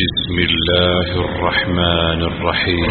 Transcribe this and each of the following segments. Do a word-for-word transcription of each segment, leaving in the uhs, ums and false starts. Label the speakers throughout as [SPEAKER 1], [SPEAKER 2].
[SPEAKER 1] بسم الله الرحمن الرحيم.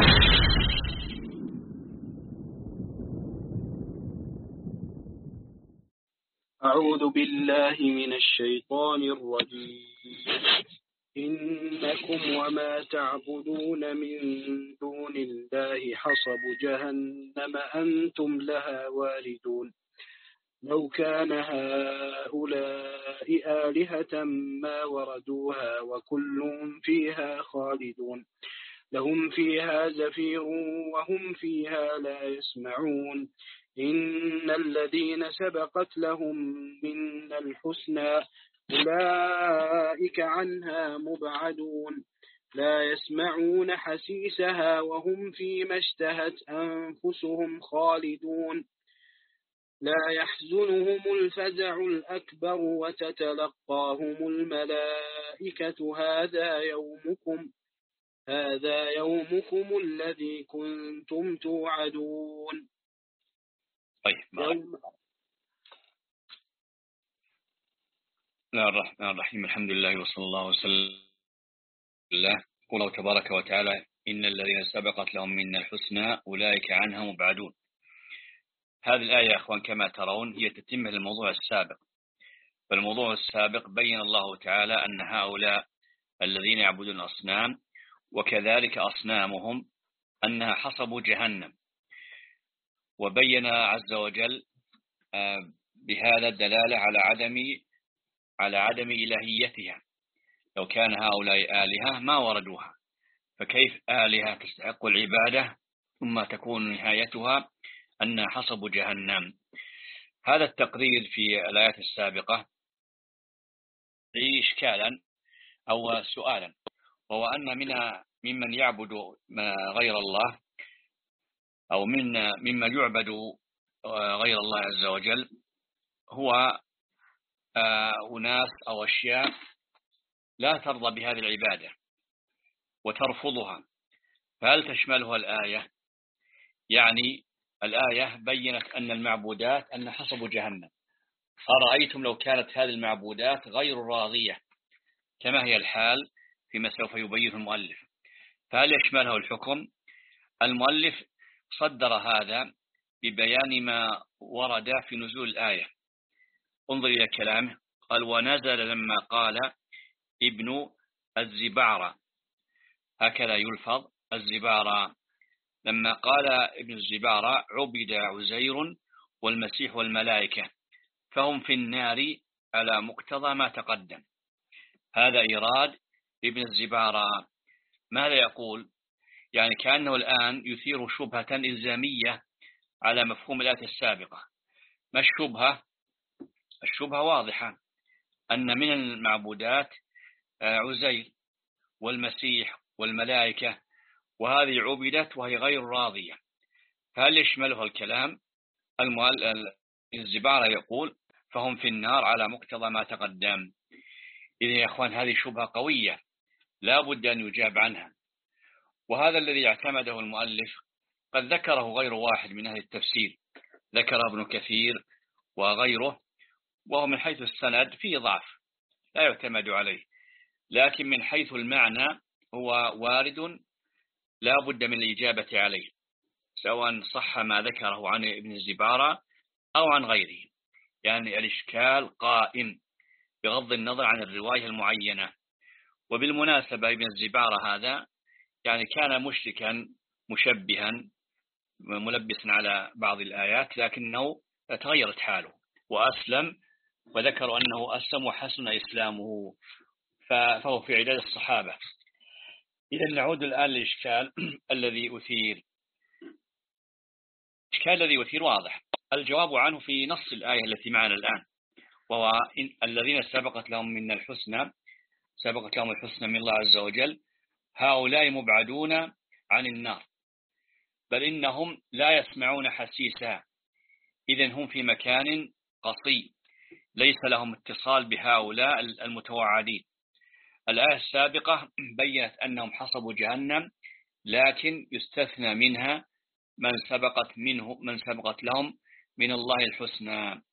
[SPEAKER 2] أعوذ بالله من الشيطان الرجيم. إنكم وما تعبدون من دون الله حصب جهنم أنتم لها واردون. لو كان هؤلاء آلهة ما وردوها وكل فيها خالدون. لهم فيها زفير وهم فيها لا يسمعون. إن الذين سبقت لهم من الحسنى أولئك عنها مبعدون. لا يسمعون حسيسها وهم فيما اشتهت أنفسهم خالدون. لا يحزنهم الفزع الأكبر وتتلقاهم الملائكة هذا يومكم هذا يومكم الذي كنتم توعدون.
[SPEAKER 3] طيب بسم الله الرحمن الرحيم. الحمد لله وصلى الله وسلم الله. قوله تبارك وتعالى: إن الذين سبقت لهم من الحسنى أولئك عنها مبعدون. هذه الآية يا أخوان كما ترون هي تتمة للموضوع السابق. فالموضوع السابق بين الله تعالى أن هؤلاء الذين يعبدون الأصنام وكذلك أصنامهم أنها حصب جهنم، وبين عز وجل بهذا الدلالة على عدم على عدم إلهيتها. لو كان هؤلاء آلهة ما وردوها، فكيف آلهة تستحق العبادة ثم تكون نهايتها أنها حصب جهنم؟ هذا التقرير في الآيات السابقة فيه إشكالا أو سؤالا، وهو أن من ممن يعبد غير الله أو من مما يعبد غير الله عز وجل هو أناس أو أشياء لا ترضى بهذه العبادة وترفضها. فهل تشملها الآية؟ يعني الآية بيّنت أن المعبودات أن حصب جهنم. أرأيتم لو كانت هذه المعبودات غير راضية كما هي الحال فيما سوف يبين المؤلف، فهل يشمله الحكم؟ المؤلف صدر هذا ببيان ما ورد في نزول الآية. انظر إلى كلامه، قال: ونزل لما قال ابن الزبارة، هكذا يلفظ الزبارة، لما قال ابن الزبارة: عبد عزير والمسيح والملائكة فهم في النار على مقتضى ما تقدم. هذا إيراد ابن الزبارة. ماذا يقول؟ يعني كأنه الآن يثير شبهة إلزامية على مفهوم الآية السابقة. ما الشبهة؟ الشبهة واضحة، أن من المعبودات عزير والمسيح والملائكة، وهذه عبدت وهي غير راضية، فهل يشملها الكلام؟ الزبارة يقول: فهم في النار على مقتضى ما تقدم. إذن يا أخوان هذه شبهة قوية لا بد أن يجاب عنها، وهذا الذي اعتمده المؤلف قد ذكره غير واحد من أهل التفسير، ذكر ابن كثير وغيره، وهو من حيث السند فيه ضعف لا يعتمد عليه، لكن من حيث المعنى هو وارد لا بد من الإجابة عليه، سواء صح ما ذكره عن ابن الزبارة أو عن غيره. يعني الإشكال قائم بغض النظر عن الرواية المعينة. وبالمناسبة ابن الزبارة هذا يعني كان مشركا مشبها ملبسا على بعض الآيات، لكنه تغيرت حاله وأسلم، وذكر أنه أسلم وحسن إسلامه، فهو في عداد الصحابة. إذا نعود الآن للإشكال الذي أثير. الإشكال الذي أثير واضح، الجواب عنه في نص الآية التي معنا الآن، وهو إن الذين سبقت لهم من الحسنى سبقت لهم الحسنى من الله عز وجل هؤلاء مبعدون عن النار، بل إنهم لا يسمعون حسيسها. إذن هم في مكان قصي ليس لهم اتصال بهؤلاء المتوعدين. الآية السابقة بيّنت أنهم حصبوا جهنم، لكن يستثنى منها من سبقت منه من سبقت لهم من الله الحسنى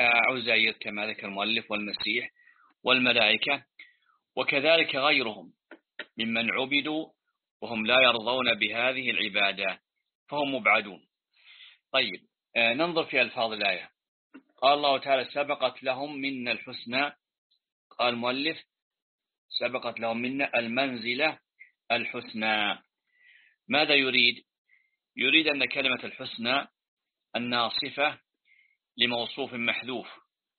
[SPEAKER 3] كعزير كما ذكر المؤلف والمسيح والملائكة، وكذلك غيرهم ممن عبدوا وهم لا يرضون بهذه العبادة فهم مبعدون. طيب آه ننظر في ألفاظ الآية. قال الله تعالى سبقت لهم منا الحسنى. قال المؤلف سبقت لهم منا المنزلة الحسنى. ماذا يريد؟ يريد أن كلمة الحسنى أنها صفة لموصوف محذوف.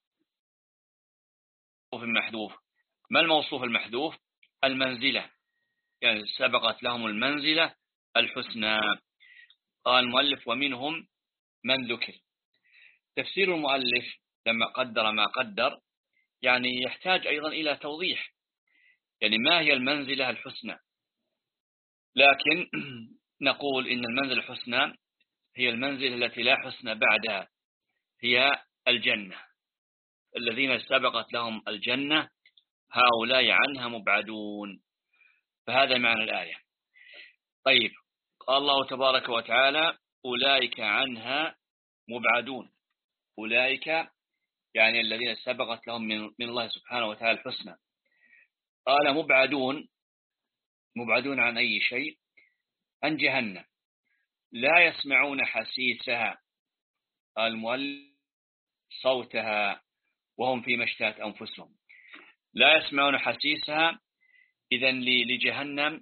[SPEAKER 3] محذوف. ما الموصوف المحذوف؟ المنزلة، يعني سبقت لهم المنزلة الحسنى. قال المؤلف ومنهم من ذكر. تفسير المؤلف لما قدر ما قدر يعني يحتاج أيضا إلى توضيح، يعني ما هي المنزلة الحسنى؟ لكن نقول إن المنزلة الحسنى هي المنزلة التي لا حسن بعدها، هي الجنة. الذين سبقت لهم الجنة هؤلاء عنها مبعدون. فهذا معنى الآية. طيب قال الله تبارك وتعالى أولئك عنها مبعدون. أولئك يعني الذين سبقت لهم من, من الله سبحانه وتعالى الحسنى. قال مبعدون. مبعدون عن أي شيء؟ عن جهنم. لا يسمعون حسيسها. قال المؤلف صوتها وهم فيما اشتهت أنفسهم. لا يسمعون حسيسها. إذن لجهنم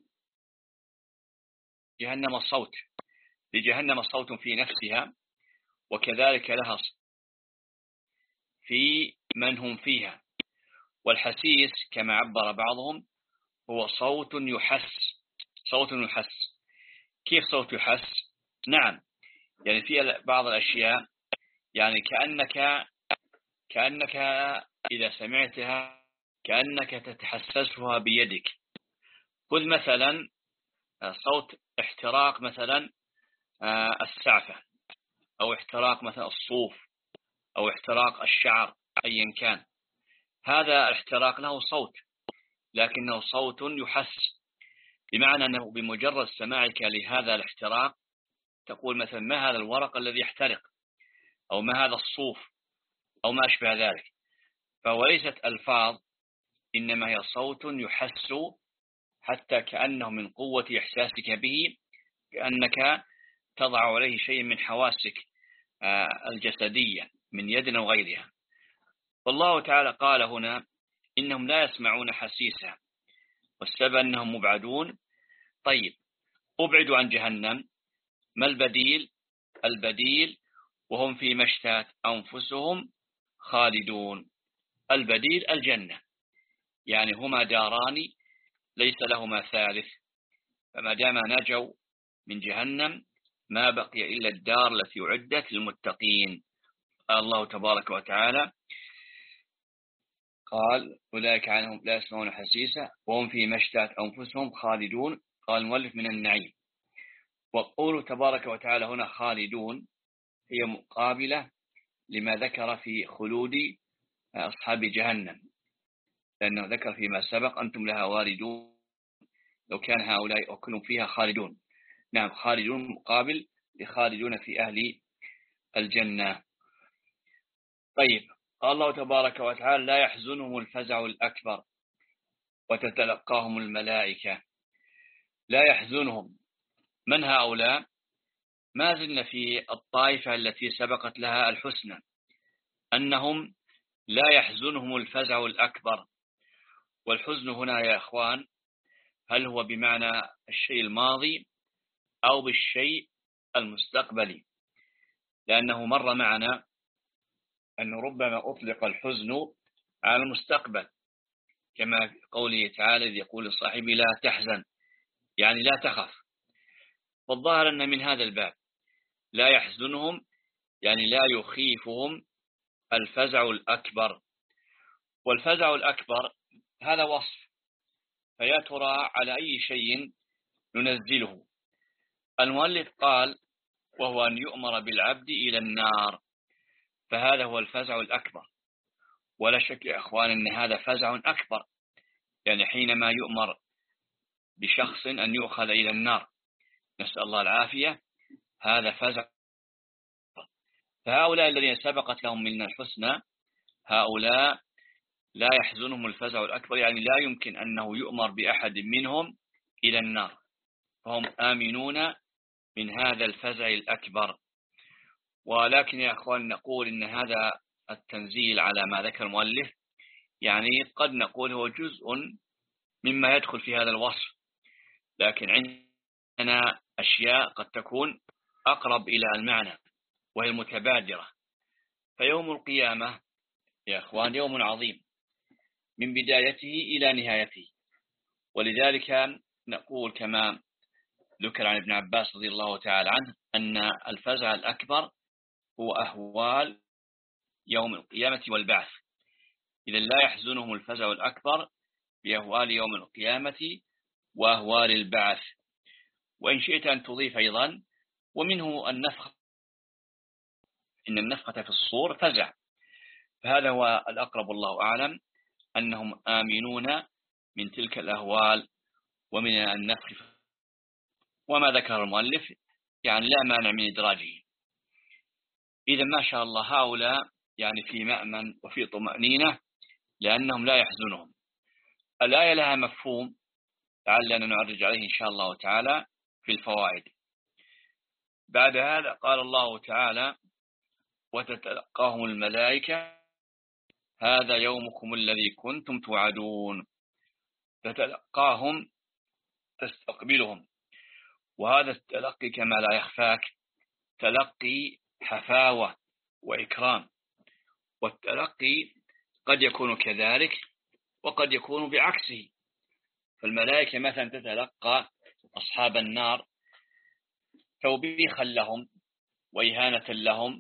[SPEAKER 3] جهنم الصوت لجهنم صوت في نفسها، وكذلك لها في من هم فيها. والحسيس كما عبر بعضهم هو صوت يحس. صوت يحس. كيف صوت يحس؟ نعم، يعني في بعض الأشياء يعني كأنك كأنك إذا سمعتها كأنك تتحسسها بيدك. خذ مثلا صوت احتراق مثلا السعفة، أو احتراق مثلا الصوف، أو احتراق الشعر أيا كان. هذا الاحتراق له صوت، لكنه صوت يحس، بمعنى أنه بمجرد سماعك لهذا الاحتراق تقول مثلا ما هذا الورق الذي يحترق، أو ما هذا الصوف، أو ما أشبه ذلك. فهو ليست ألفاظ، إنما هي صوت يحس، حتى كأنه من قوة إحساسك به، كأنك تضع عليه شيء من حواسك الجسدية من يد أو غيرها. والله تعالى قال هنا إنهم لا يسمعون حسيسها، والسبب أنهم مبعدون. طيب أبعدوا عن جهنم، ما البديل؟ البديل وهم في مشتات أنفسهم خالدون. البديل الجنة، يعني هما داران ليس لهما ثالث. فما دام نجوا من جهنم ما بقي إلا الدار التي أعدت للمتقين. قال الله تبارك وتعالى قال أولئك عنهم لا يسمعون حسيسا وهم في مشتات أنفسهم خالدون. قال المؤلف من النعيم. وقوله تبارك وتعالى هنا خالدون هي مقابلة لما ذكر في خلود أصحاب جهنم، لأنه ذكر فيما سبق أنتم لها واردون لو كان هؤلاء أكلهم فيها خالدون. نعم، خالدون مقابل لخالدون في أهل الجنة. طيب قال الله تبارك وتعالى لا يحزنهم الفزع الأكبر وتتلقاهم الملائكة. لا يحزنهم. من هؤلاء؟ ما زلنا في الطائفة التي سبقت لها الحسنى، أنهم لا يحزنهم الفزع الأكبر. والحزن هنا يا أخوان هل هو بمعنى الشيء الماضي أو بالشيء المستقبلي؟ لأنه مر معنا أنه ربما أطلق الحزن على المستقبل، كما قوله تعالى إذ يقول لصاحبه لا تحزن، يعني لا تخف. والظاهر أن من هذا الباب لا يحزنهم يعني لا يخيفهم الفزع الأكبر. والفزع الأكبر هذا وصف، فيا ترى على أي شيء ننزله؟ المؤلف قال وهو أن يؤمر بالعبد إلى النار، فهذا هو الفزع الأكبر. ولا شك يا أخوان أن هذا فزع أكبر، يعني حينما يؤمر بشخص أن يؤخذ إلى النار نسأل الله العافية، هذا فزع. فهؤلاء الذين سبقت لهم من الحسنى هؤلاء لا يحزنهم الفزع الأكبر، يعني لا يمكن أنه يؤمر بأحد منهم إلى النار، فهم آمنون من هذا الفزع الأكبر. ولكن يا أخوان نقول إن هذا التنزيل على ما ذكر المؤلف يعني قد نقول هو جزء مما يدخل في هذا الوصف، لكن عندنا أشياء قد تكون أقرب إلى المعنى وهي المتبادرة. فيوم القيامة يا أخوان يوم عظيم من بدايته إلى نهايته، ولذلك نقول كما ذكر عن ابن عباس رضي الله تعالى عنه أن الفزع الأكبر هو أهوال يوم القيامة والبعث. إذا لا يحزنهم الفزع الأكبر بأهوال يوم القيامة وأهوال البعث. وإن شئت أن تضيف أيضا ومنه النفخة، إن النفخة في الصور فزع، فهذا هو الأقرب الله أعلم أنهم آمنون من تلك الأهوال ومن النفخ. وما ذكر المؤلف يعني لا مانع من إدراجه. إذا ما شاء الله هؤلاء يعني في مأمن وفي طمأنينة لأنهم لا يحزنهم. الآية لها مفهوم لعلنا نعرج عليه إن شاء الله تعالى في الفوائد. بعد هذا قال الله تعالى: وتتلقاهم الملائكة هذا يومكم الذي كنتم توعدون. تتلقاهم تستقبلهم، وهذا التلقي كما لا يخفاك تلقي حفاوة وإكرام، والتلقي قد يكون كذلك وقد يكون بعكسه. فالملائكة مثلا تتلقى أصحاب النار توبيخا لهم وإهانة لهم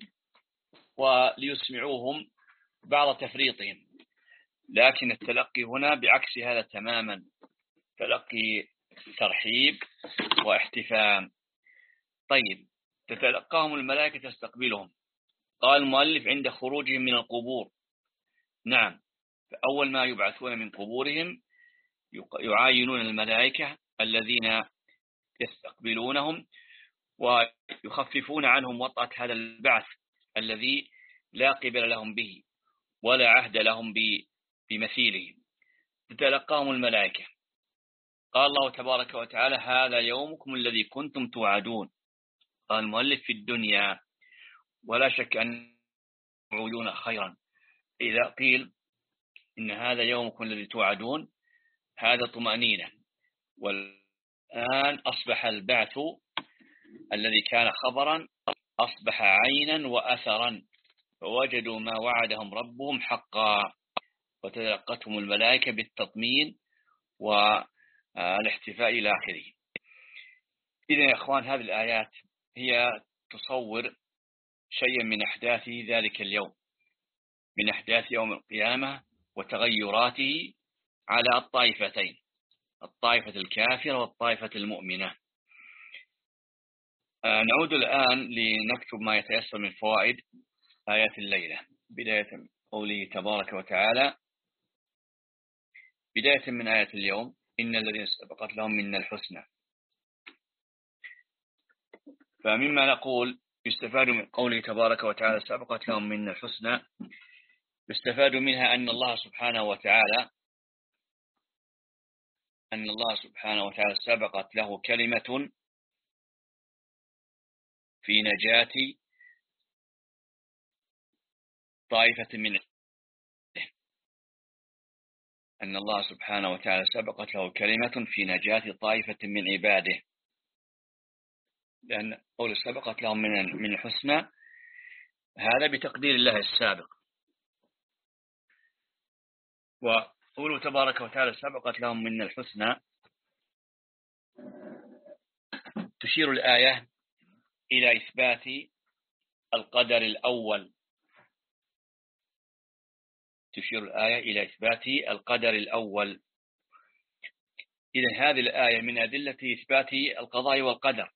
[SPEAKER 3] وليسمعوهم بعض تفريطهم، لكن التلقي هنا بعكس هذا تماما، تلقي ترحيب واحتفام. طيب، تتلقاهم الملائكة تستقبلهم. قال المؤلف: عند خروجهم من القبور. نعم، فأول ما يبعثون من قبورهم يعاينون الملائكة الذين يستقبلونهم ويخففون عنهم وطأة هذا البعث الذي لا قبل لهم به ولا عهد لهم بمثيله. تتلقاهم الملائكة. قال الله تبارك وتعالى: هذا يومكم الذي كنتم توعدون. قال المؤلف: في الدنيا، ولا شك أن يوعدون خيرا. إذا قيل إن هذا يومكم الذي توعدون هذا طمأنينة، والآن أصبح البعث الذي كان خبرا أصبح عينا وأثرا، فوجدوا ما وعدهم ربهم حقا، وتلقتهم الملائكة بالتطمين والاحتفاء إلى آخره. إذن يا أخوان هذه الآيات هي تصور شيئا من أحداث ذلك اليوم، من أحداث يوم القيامة وتغيراته على الطائفتين، الطائفة الكافرة والطائفة المؤمنة. آه نعود الآن لنكتب ما يتيسر من فوائد آيات الليلة. بداية قوله تبارك وتعالى: بداية من آية اليوم: إن الذين سبقت لهم من الحسنى. فمما نقول يستفاد من قوله تبارك وتعالى سبقت لهم من الحسنى، يستفاد منها أن الله سبحانه وتعالى أن الله سبحانه وتعالى سبقت له كلمة في نجاة طائفة من أن الله سبحانه وتعالى سبقت له كلمة في نجاة طائفة من عباده، لأن قول سبقت لهم من من الحسنى هذا بتقدير الله السابق. وقوله تبارك وتعالى سبقت لهم من الحسنى تشير الآية إلى إثبات القدر الأول، تشير الآية إلى إثبات القدر الأول. إذن هذه الآية من أدلة إثبات القضاء والقدر.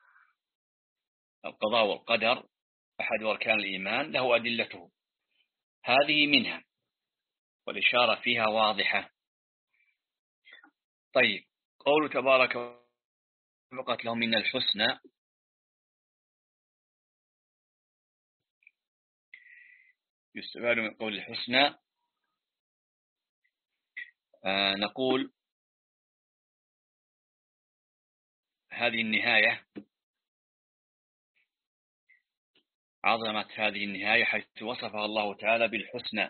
[SPEAKER 3] القضاء والقدر أحد أركان الإيمان، له أدلته، هذه منها والإشارة فيها واضحة. طيب، قول تبارك سبقت لهم من الحسنى، يستفاد من قول الحسنى آه نقول هذه النهاية، عظمت هذه النهاية حيث وصفها الله تعالى بالحسنى،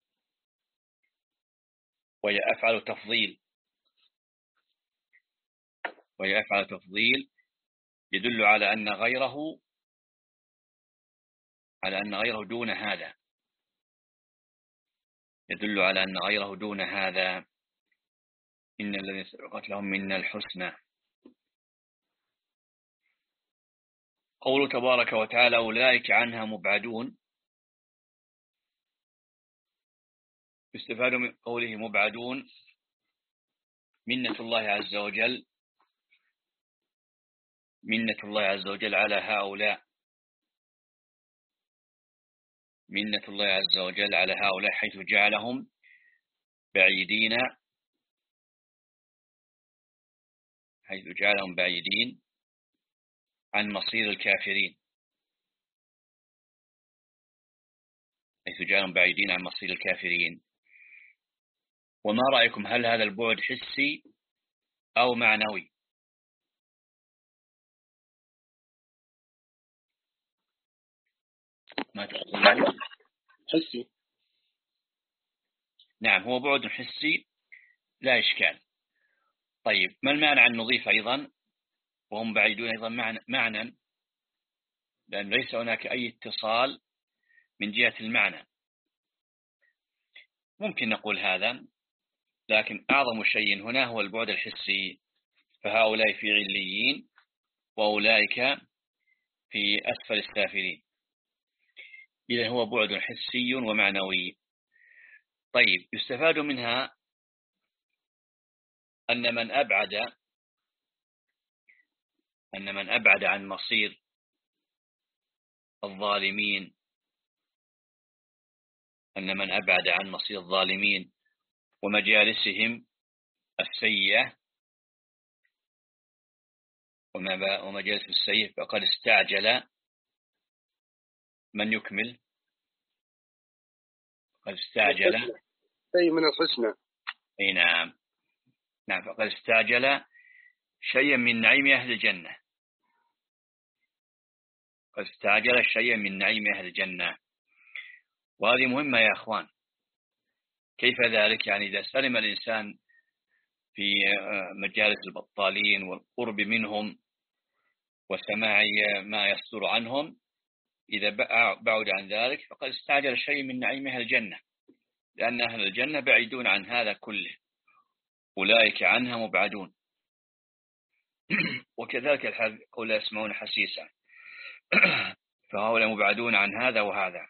[SPEAKER 3] وهي أفعل تفضيل، وهي أفعل تفضيل يدل على أن غيره على أن غيره دون هذا، يدل على أن غيره دون هذا. إن الذين سبقت لهم منا الحسنى. قوله تبارك وتعالى أولئك عنها مبعدون، يستفاد من قوله مبعدون منة الله عز وجل، منة الله عز وجل على هؤلاء، منة الله عز وجل على هؤلاء حيث جعلهم بعيدين، حيث جعلهم بعيدين عن مصير الكافرين، حيث جعلهم بعيدين عن مصير الكافرين. وما رأيكم، هل هذا البعد حسي أو معنوي؟ ما تقولون؟
[SPEAKER 2] حسي.
[SPEAKER 3] نعم، هو بعد حسي لا إشكال. طيب، ما المعنى أن نضيف أيضا وهم بعيدون أيضا معنى, معنى لأن ليس هناك أي اتصال من جهة المعنى. ممكن نقول هذا، لكن أعظم شيء هنا هو البعد الحسي، فهؤلاء في عليين وأولئك في أسفل السافلين، إذا هو بعد حسي ومعنوي. طيب، يستفاد منها أن من أبعد أن من أبعد عن مصير الظالمين أن من أبعد عن مصير الظالمين ومجالسهم السيئة ومجالس السيئة فقد استعجل من يكمل، قد استعجل
[SPEAKER 2] شيء من الحسنى.
[SPEAKER 3] أي نعم، نعم، فقد استعجل شيئا من نعيم أهل الجنة، قد استعجل شيئا من نعيم أهل الجنة. وهذه مهمة يا أخوان. كيف ذلك؟ يعني إذا سلم الإنسان في مجالس البطالين والقرب منهم وسماع ما يصدر عنهم، إذا بعد عن ذلك فقد استعجل شيء من نعيم أهل الجنة، لأن أهل الجنة بعيدون عن هذا كله، أولئك عنها مبعدون. وكذلك الحال قول لا يسمعون حسيسا، فهؤلاء مبعدون عن هذا وهذا.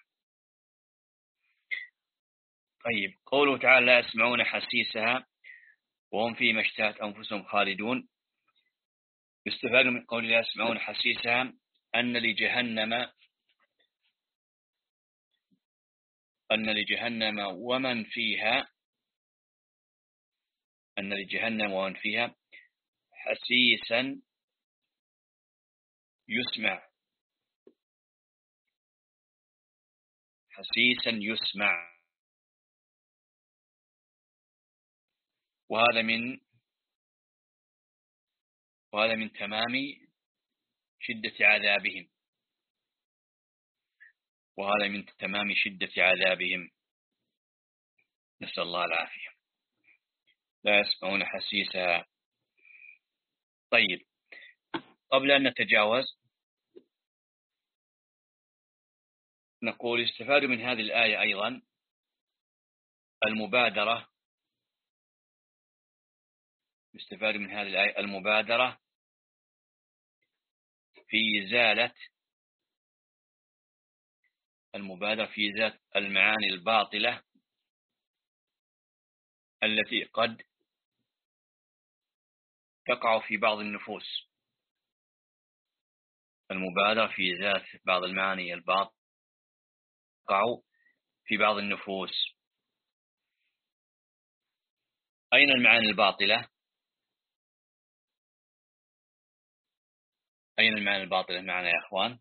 [SPEAKER 3] طيب، قوله تعالى لا يسمعون حسيسها وهم فيما اشتهت أنفسهم خالدون، يستفاد من قول لا يسمعون حسيسها أن لجهنم أن لجهنم ومن فيها أن لجهنم ومن فيها حسيسا يسمع، حسيسا يسمع. وهذا من وهذا من تمام شدة عذابهم، وهذا من تمام شدة عذابهم، نسأل الله العافية. لا يسمعون حسيسها. طيب، قبل أن نتجاوز نقول يستفاد من هذه الآية أيضا المبادرة، يستفاد من هذه الآية المبادرة في إزالة المبادرة في إزالة المعاني الباطلة التي قد تقع في بعض النفوس، المبادرة في إزالة بعض المعاني الباطلة تقع في بعض النفوس. أين المعاني الباطلة؟ أين المعاني الباطلة معنا يا أخوان؟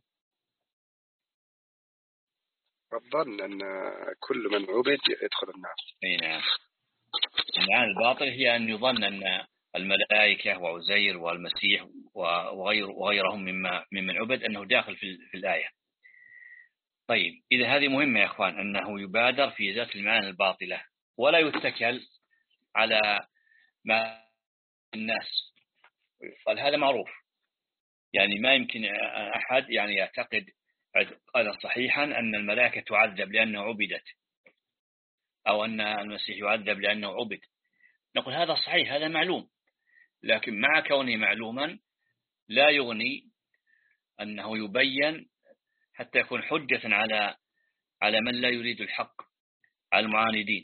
[SPEAKER 2] الظن أن كل من عبد يدخل النار.
[SPEAKER 3] أي نعم، المعاني الباطلة هي أن يظن أن الملائكة وعزير والمسيح وغير وغيرهم مما ممن عبد أنه داخل في في الآية. طيب إذا هذه مهمة يا إخوان، أنه يبادر في إزالة المعاني الباطلة ولا يتكل على ما الناس. قال هذا معروف، يعني ما يمكن أحد يعني يعتقد قال صحيحا أن الملائكة تعذب لأنه عبدت، أو أن المسيح يعذب لأنه عبد. نقول هذا صحيح، هذا معلوم، لكن مع كونه معلوما لا يغني أنه يبين حتى يكون حجة على على من لا يريد الحق، على المعاندين.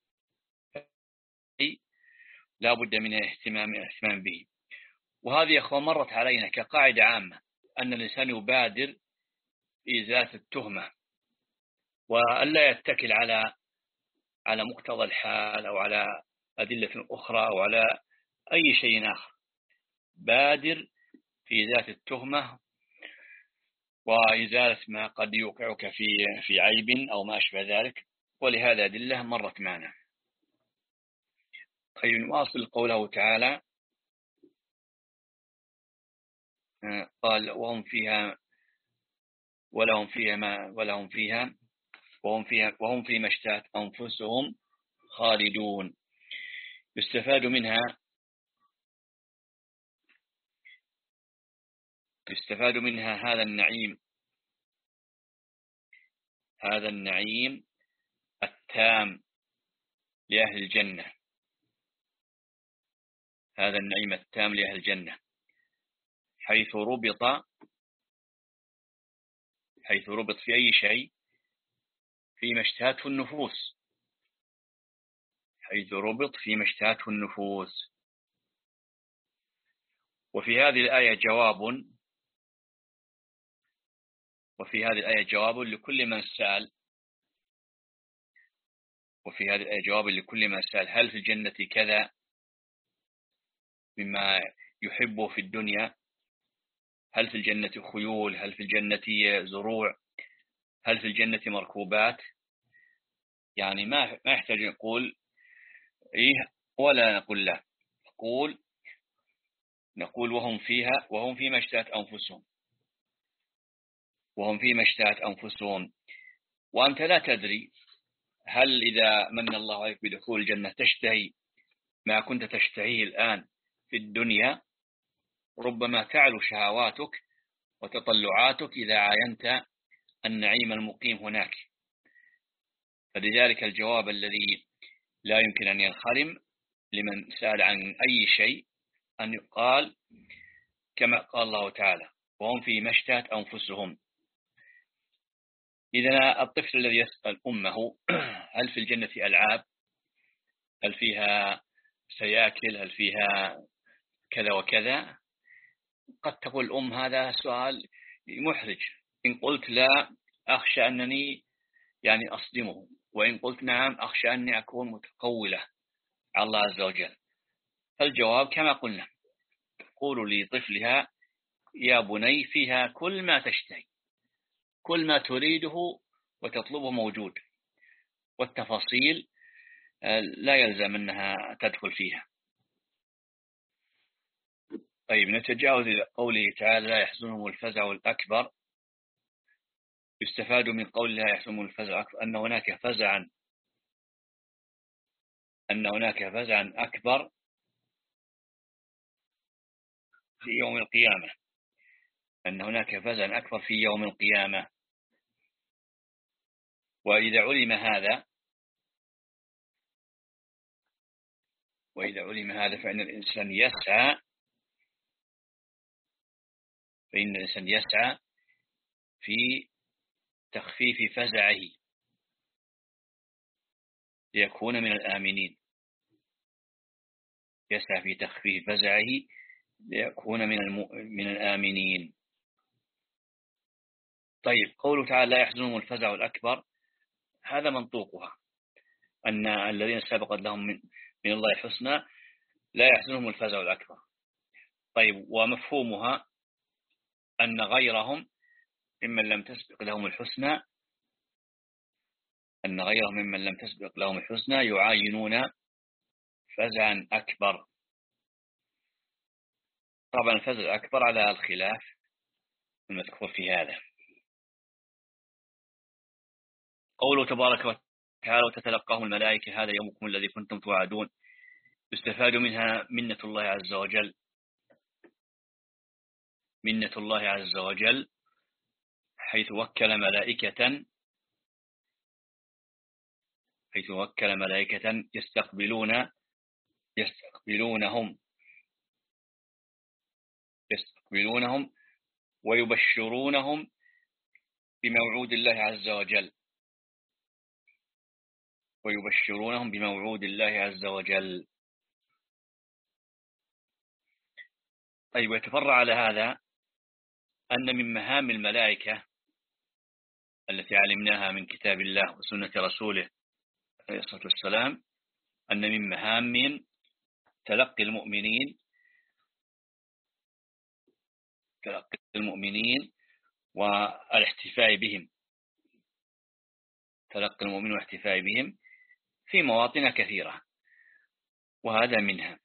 [SPEAKER 3] لا بد من الاهتمام الاهتمام به. وهذه يا أخوان مرت علينا كقاعدة عامة، أن الإنسان يبادر في إزالة التهمة وألا يتكل على على مقتضى الحال أو على أدلة أخرى أو على أي شيء آخر. بادر في إزالة التهمة وإزالة ما قد يوقعك في في عيب أو ما أشبه ذلك، ولهذا أدلة مرت معنا. طيب نواصل قوله تعالى، قال وهم فيها ولهم فيها ما ولهم فيها وهم فيها وهم فيما اشتهت أنفسهم خالدون. يستفاد منها يستفاد منها هذا النعيم هذا النعيم التام لأهل الجنة هذا النعيم التام لأهل الجنة حيث ربط حيث ربط في أي شيء فيما اشتهته النفوس حيث ربط فيما اشتهته النفوس. وفي هذه الآية جواب وفي هذه الآية جواب لكل من سأل وفي هذه الآية جواب لكل من سأل هل في الجنة كذا مما يحبه في الدنيا؟ هل في الجنة خيول؟ هل في الجنة زروع؟ هل في الجنة مركوبات؟ يعني ما ما يحتاج نقول إيه ولا نقول لا، نقول نقول وهم فيها وهم فيما اشتهت أنفسهم وهم فيما اشتهت أنفسهم. وأنت لا تدري هل إذا من الله عليك بدخول الجنة تشتهي ما كنت تشتهيه الآن في الدنيا، ربما تعلو شهواتك وتطلعاتك إذا عاينت النعيم المقيم هناك. فلذلك الجواب الذي لا يمكن أن ينخرم لمن سأل عن أي شيء أن يقال كما قال الله تعالى وهم فيما اشتهت أنفسهم. إذا الطفل الذي يسأل أمه هل في الجنة ألعاب؟ هل فيها سياكل؟ هل فيها كذا وكذا؟ قد تقول الأم هذا سؤال محرج. إن قلت لا أخشى أنني يعني أصدمه، وإن قلت نعم أخشى أني أكون متقولة على الله عز وجل. فالجواب كما قلنا، تقول لطفلها يا بني فيها كل ما تشتهي، كل ما تريده وتطلبه موجود، والتفاصيل لا يلزم أنها تدخل فيها. طيب نتجاوز إلى قوله تعالى لا يحزنهم الفزع الأكبر. يستفاد من قول لا يحزنهم الفزع الأكبر أن هناك فزعا أن هناك فزعا أكبر في يوم القيامة أن هناك فزعا أكبر في يوم القيامة. وإذا علم هذا وإذا علم هذا فإن الإنسان يسعى فإن الإنسان يسعى في تخفيف فزعه ليكون من الآمنين يسعى في تخفيف فزعه ليكون من الم... من الآمنين. طيب قوله تعالى لا يحزنهم الفزع الأكبر، هذا منطوقها أن الذين سبقت لهم من, من الله الحسنى لا يحزنهم الفزع الأكبر. طيب ومفهومها أن غيرهم ممن لم تسبق لهم الحسنى أن غيرهم ممن لم تسبق لهم الحسنى يعاينون فزعا أكبر. طبعا الفزع الأكبر على الخلاف المذكور في هذا. قوله تبارك وتعالى وتتلقاهم الملائكة هذا يومكم الذي كنتم توعدون، يستفاد منها منة الله عز وجل، منة الله عز وجل حيث وكل ملائكة حيث وكل ملائكة يستقبلون يستقبلونهم يستقبلونهم ويبشرونهم بموعود الله عز وجل ويبشرونهم بموعود الله عز وجل. طيب، ويتفرع على هذا أن من مهام الملائكة التي علمناها من كتاب الله وسنة رسوله عليه الصلاة والسلام أن من مهامهم تلقي المؤمنين تلقي المؤمنين والاحتفاء بهم تلقي المؤمنين والاحتفاء بهم في مواطن كثيرة، وهذا منها.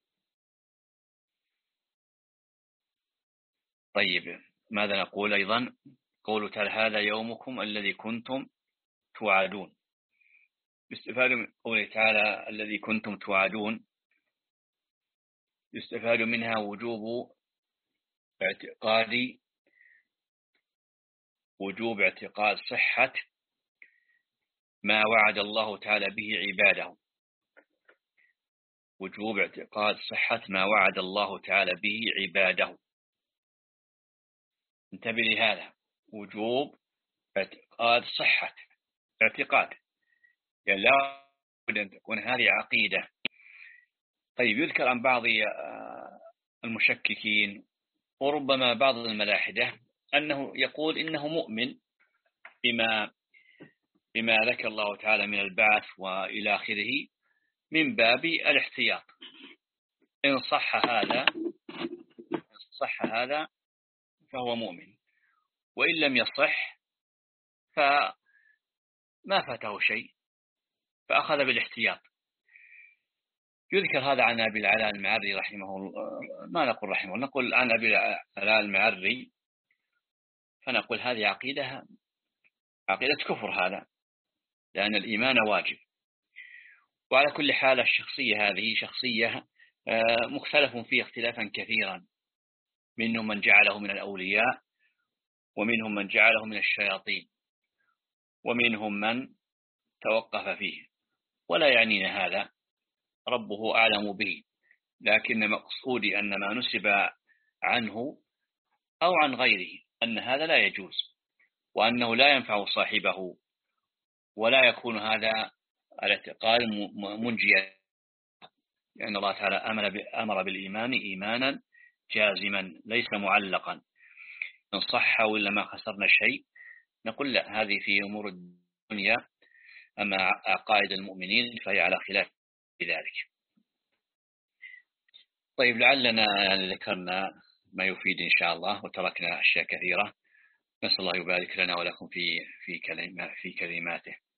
[SPEAKER 3] طيب، ماذا نقول أيضا؟ قوله تعالى هذا يومكم الذي كنتم توعدون، يستفاد من قوله تعالى الذي كنتم توعدون يستفاد منها وجوب اعتقاد وجوب اعتقاد صحة ما وعد الله تعالى به عباده وجوب اعتقاد صحة ما وعد الله تعالى به عباده. انتبه لهذا، وجوب اعتقاد صحة اعتقاد، يعني لا بد أن تكون هذه عقيدة. طيب، يذكر عن بعض المشككين وربما بعض الملاحدة أنه يقول إنه مؤمن بما بما ذكر الله تعالى من البعث وإلى آخره من باب الاحتياط، إن صح هذا إن صح هذا فهو مؤمن، وإن لم يصح فما فاته شيء فأخذ بالاحتياط. يذكر هذا عن أبي العلاء المعري رحمه الله، ما نقول رحمه الله، نقول عن أبي العلاء المعري، فنقول هذه عقيدة عقيدة كفر هذا، لأن الإيمان واجب. وعلى كل حال الشخصية هذه شخصية مختلف فيها اختلافا كثيرا، منهم من جعله من الأولياء ومنهم من جعله من الشياطين ومنهم من توقف فيه، ولا يعنينا هذا، ربه أعلم به، لكن مقصودي أن ما نسب عنه أو عن غيره أن هذا لا يجوز، وأنه لا ينفع صاحبه، ولا يكون هذا الاعتقاد منجيا، لأن الله تعالى أمر بالإيمان إيمانا جازما ليس معلقا، إن صح وإلا ما خسرنا شيء. نقول لا، هذه في أمور الدنيا، أما عقائد المؤمنين فهي على خلاف ذلك. طيب، لعلنا ذكرنا ما يفيد إن شاء الله وتركنا أشياء كثيرة، نسأل الله يبارك لنا ولكم في في كلماته.